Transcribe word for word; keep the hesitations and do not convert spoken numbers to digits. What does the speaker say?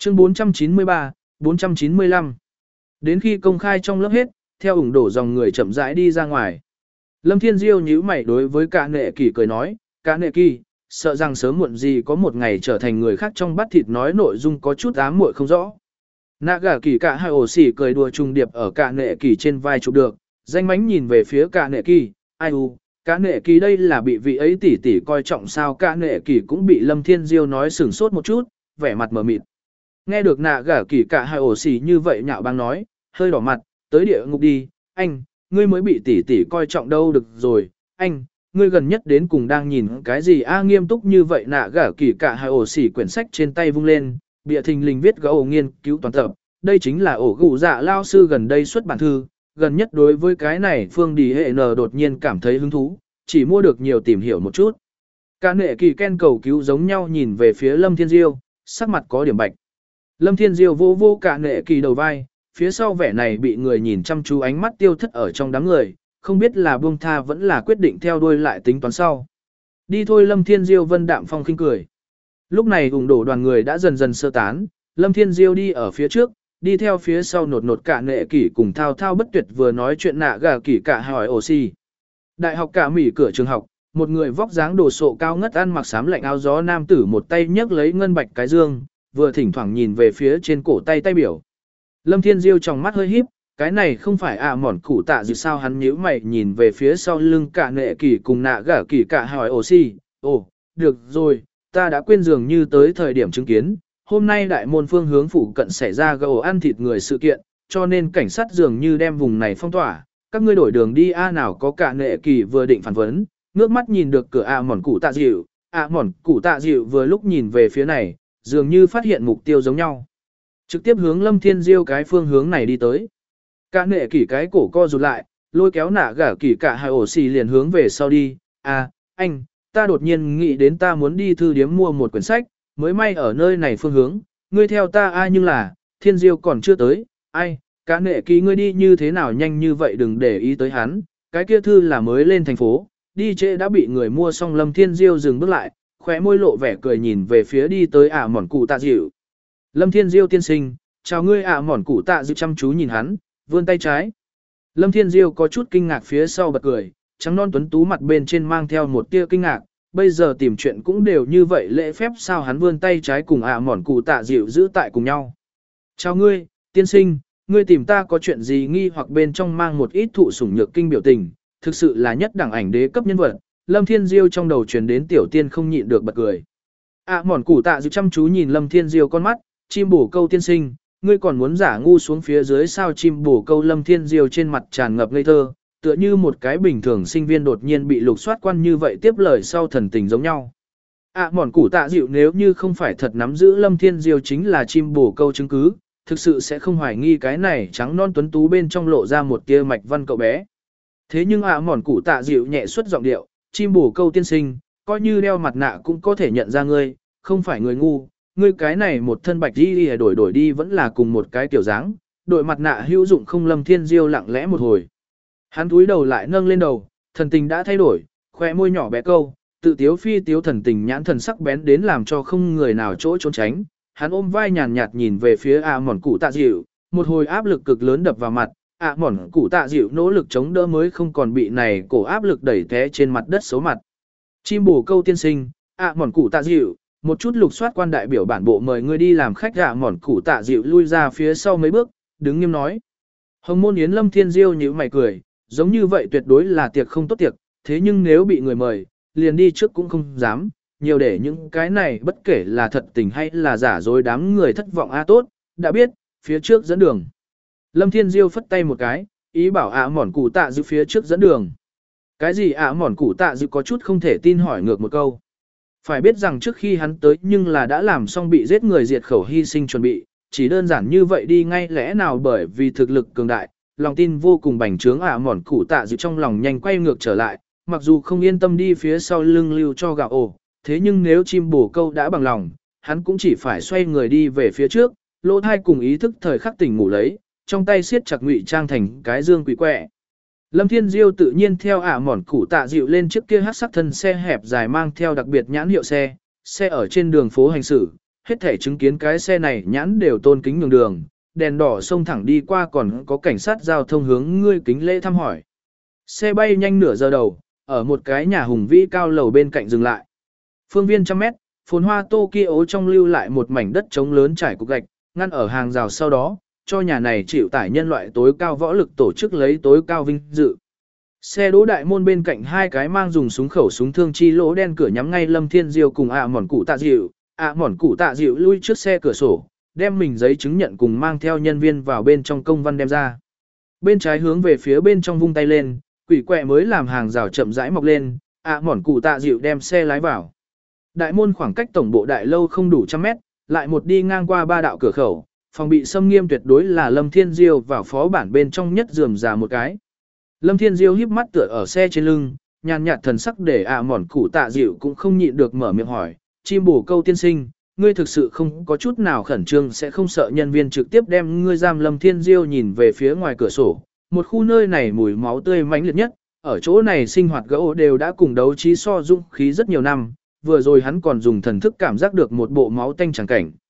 Chương bốn trăm chín mươi ba, bốn trăm chín mươi lăm. Đến khi công khai trong lớp hết, theo ủng đổ dòng người chậm rãi đi ra ngoài. Lâm Thiên Diêu nhíu mày đối với cả nệ kỳ cười nói, cả nệ kỳ, sợ rằng sớm muộn gì có một ngày trở thành người khác trong bát thịt nói nội dung có chút ám muội không rõ. Nạ gà kỳ cả hai ổ xỉ cười đùa trùng điệp ở cả nệ kỳ trên vai chụp được, danh mánh nhìn về phía cả nệ kỳ, ai u, cả nệ kỳ đây là bị vị ấy tỉ tỉ coi trọng sao. Cả nệ kỳ cũng bị Lâm Thiên Diêu nói sửng sốt một chút, vẻ mặt mờ mịt. Nghe được nạ gà kỳ cả hai ổ xỉ như vậy nhạo báng nói, hơi đỏ mặt, tới địa ngục đi, anh, ngươi mới bị tỉ tỉ coi trọng đâu được rồi, anh, ngươi gần nhất đến cùng đang nhìn cái gì a nghiêm túc như vậy. Nạ gà kỳ cả hai ổ xỉ quyển sách trên tay vung lên, bìa thình lình viết gấu nghiên cứu toàn tập, đây chính là ổ gụ dạ lao sư gần đây xuất bản thư, gần nhất đối với cái này Phương Đi hệ n đột nhiên cảm thấy hứng thú, chỉ mua được nhiều tìm hiểu một chút. Cả nệ kỳ ken cầu cứu giống nhau nhìn về phía Lâm Thiên Diêu, sắc mặt có điểm bạch. Lâm Thiên Diêu vô vô cả nệ kỳ đầu vai, phía sau vẻ này bị người nhìn chăm chú ánh mắt tiêu thất ở trong đám người, không biết là buông tha vẫn là quyết định theo đuôi lại tính toán sau. Đi thôi. Lâm Thiên Diêu vân đạm phong khinh cười. Lúc này ủng đổ đoàn người đã dần dần sơ tán, Lâm Thiên Diêu đi ở phía trước, đi theo phía sau nột nột cả nệ kỷ cùng thao thao bất tuyệt vừa nói chuyện nạ gà kỷ cả hỏi ổ xì. Đại học cả mỉ cửa trường học, một người vóc dáng đồ sộ cao ngất ăn mặc xám lạnh áo gió nam tử một tay nhấc lấy ngân bạch cái dương, vừa thỉnh thoảng nhìn về phía trên cổ tay tay biểu. Lâm Thiên Diêu trong mắt hơi híp, cái này không phải à mỏn củ tạ gì sao. Hắn nhíu mày nhìn về phía sau lưng cả nệ kỷ cùng nạ gà kỷ cả hỏi ổ xì. Ồ, được rồi, ta đã quên dường như tới thời điểm chứng kiến. Hôm nay đại môn phương hướng phụ cận xảy ra gầu ăn thịt người sự kiện, cho nên cảnh sát dường như đem vùng này phong tỏa. Các ngươi đổi đường đi a nào có cả nệ kỳ vừa định phản vấn, ngước mắt nhìn được cửa a mỏn cụ tạ dịu. A mỏn cụ tạ dịu vừa lúc nhìn về phía này, dường như phát hiện mục tiêu giống nhau. Trực tiếp hướng Lâm Thiên Diêu cái phương hướng này đi tới. Cả nệ kỳ cái cổ co rụt lại, lôi kéo nạ gả kỳ cả hai ổ xì liền hướng về sau đi. À, anh, ta đột nhiên nghĩ đến ta muốn đi thư điếm mua một quyển sách, mới may ở nơi này phương hướng, ngươi theo ta ai nhưng là, Thiên Diêu còn chưa tới, ai, cả nệ kỳ ngươi đi như thế nào nhanh như vậy đừng để ý tới hắn, cái kia thư là mới lên thành phố, đi trễ đã bị người mua xong. Lâm Thiên Diêu dừng bước lại, khóe môi lộ vẻ cười nhìn về phía đi tới ả mỏn cụ tạ dịu. Lâm Thiên Diêu tiên sinh, chào ngươi. ả mỏn cụ tạ dịu chăm chú nhìn hắn, vươn tay trái. Lâm Thiên Diêu có chút kinh ngạc phía sau bật cười, trắng non tuấn tú mặt bên trên mang theo một tia kinh ngạc. Bây giờ tìm chuyện cũng đều như vậy lễ phép sao. Hắn vươn tay trái cùng ả mỏn cụ tạ dịu giữ tại cùng nhau. Chào ngươi, tiên sinh, ngươi tìm ta có chuyện gì nghi hoặc bên trong mang một ít thụ sủng nhược kinh biểu tình, thực sự là nhất đẳng ảnh đế cấp nhân vật. Lâm Thiên Diêu trong đầu truyền đến tiểu tiên không nhịn được bật cười. Ả mỏn cụ tạ dịu chăm chú nhìn Lâm Thiên Diêu con mắt, chim bổ câu tiên sinh, ngươi còn muốn giả ngu xuống phía dưới sao. Chim bổ câu. Lâm Thiên Diêu trên mặt tràn ngập ngây thơ, tựa như một cái bình thường sinh viên đột nhiên bị lục soát quan như vậy tiếp lời sau thần tình giống nhau. À mòn củ tạ dịu nếu như không phải thật nắm giữ Lâm Thiên Diêu chính là chim bổ câu chứng cứ, thực sự sẽ không hoài nghi cái này trắng non tuấn tú bên trong lộ ra một tia mạch văn cậu bé. Thế nhưng à mòn củ tạ dịu nhẹ xuất giọng điệu, chim bổ câu tiên sinh, coi như đeo mặt nạ cũng có thể nhận ra ngươi, không phải người ngu, ngươi cái này một thân bạch đi đổi đổi đi vẫn là cùng một cái kiểu dáng, đội mặt nạ hữu dụng không. Lâm Thiên Diêu lặng lẽ một hồi. Hắn túi đầu lại nâng lên đầu, thần tình đã thay đổi, khoe môi nhỏ bé câu, tự tiếu phi tiếu thần tình nhãn thần sắc bén đến làm cho không người nào chỗ trốn tránh. Hắn ôm vai nhàn nhạt nhìn về phía à mòn cụ tạ dịu, một hồi áp lực cực lớn đập vào mặt, à mòn cụ tạ dịu nỗ lực chống đỡ mới không còn bị này cổ áp lực đẩy té trên mặt đất xấu mặt. Chim bổ câu tiên sinh, à mòn cụ tạ dịu, một chút lục soát quan đại biểu bản bộ mời ngươi đi làm khách. À mòn cụ tạ dịu lui ra phía sau mấy bước, đứng nghiêm nói. Hồng môn yến. Lâm Thiên Diêu nhíu mày cười, giống như vậy tuyệt đối là tiệc không tốt tiệc, thế nhưng nếu bị người mời, liền đi trước cũng không dám, nhiều để những cái này bất kể là thật tình hay là giả dối đám người thất vọng. A tốt, đã biết, phía trước dẫn đường. Lâm Thiên Diêu phất tay một cái, ý bảo ạ mỏn cụ tạ dịu phía trước dẫn đường. Cái gì ạ mỏn cụ tạ dịu có chút không thể tin hỏi ngược một câu. Phải biết rằng trước khi hắn tới nhưng là đã làm xong bị giết người diệt khẩu hy sinh chuẩn bị, chỉ đơn giản như vậy đi ngay lẽ nào bởi vì thực lực cường đại, lòng tin vô cùng bành trướng. ạ mỏn cụ tạ dịu trong lòng nhanh quay ngược trở lại, mặc dù không yên tâm đi phía sau lưng lưu cho gạo ổ, thế nhưng nếu chim bổ câu đã bằng lòng, hắn cũng chỉ phải xoay người đi về phía trước, lỗ thai cùng ý thức thời khắc tỉnh ngủ lấy, trong tay siết chặt ngụy trang thành cái dương quỷ quẹ. Lâm Thiên Diêu tự nhiên theo ả mỏn cụ tạ dịu lên chiếc kia hát sắc thân xe hẹp dài mang theo đặc biệt nhãn hiệu xe, xe ở trên đường phố hành xử, hết thể chứng kiến cái xe này nhãn đều tôn kính nhường đường, đèn đỏ xông thẳng đi qua còn có cảnh sát giao thông hướng ngươi kính lễ thăm hỏi. Xe bay nhanh nửa giờ đầu, ở một cái nhà hùng vĩ cao lầu bên cạnh dừng lại. Phương viên trăm mét, phồn hoa Tokyo trong lưu lại một mảnh đất trống lớn trải cục gạch, ngăn ở hàng rào sau đó, cho nhà này chịu tải nhân loại tối cao võ lực tổ chức lấy tối cao vinh dự. Xe đỗ đại môn bên cạnh hai cái mang dùng súng khẩu súng thương chi lỗ đen cửa nhắm ngay Lâm Thiên Diêu cùng ạ mòn cụ tạ dịu, ạ mòn cụ tạ dịu lui trước xe cửa sổ, đem mình giấy chứng nhận cùng mang theo nhân viên vào bên trong công văn đem ra. Bên trái hướng về phía bên trong vung tay lên, quỷ quẹ mới làm hàng rào chậm rãi mọc lên, ạ mòn cụ tạ dịu đem xe lái vào. Đại môn khoảng cách tổng bộ đại lâu không đủ trăm mét, lại một đi ngang qua ba đạo cửa khẩu, phòng bị xâm nghiêm tuyệt đối là Lâm Thiên Diêu vào phó bản bên trong nhất rườm rà một cái. Lâm Thiên Diêu híp mắt tựa ở xe trên lưng, nhàn nhạt thần sắc để ạ mòn cụ tạ dịu cũng không nhịn được mở miệng hỏi, chim bổ câu tiên sinh, ngươi thực sự không có chút nào khẩn trương sẽ không sợ nhân viên trực tiếp đem ngươi giam. Lâm Thiên Diêu nhìn về phía ngoài cửa sổ, một khu nơi này mùi máu tươi mãnh liệt nhất, ở chỗ này sinh hoạt gỗ đều đã cùng đấu trí so dũng khí rất nhiều năm, vừa rồi hắn còn dùng thần thức cảm giác được một bộ máu tanh chẳng cảnh.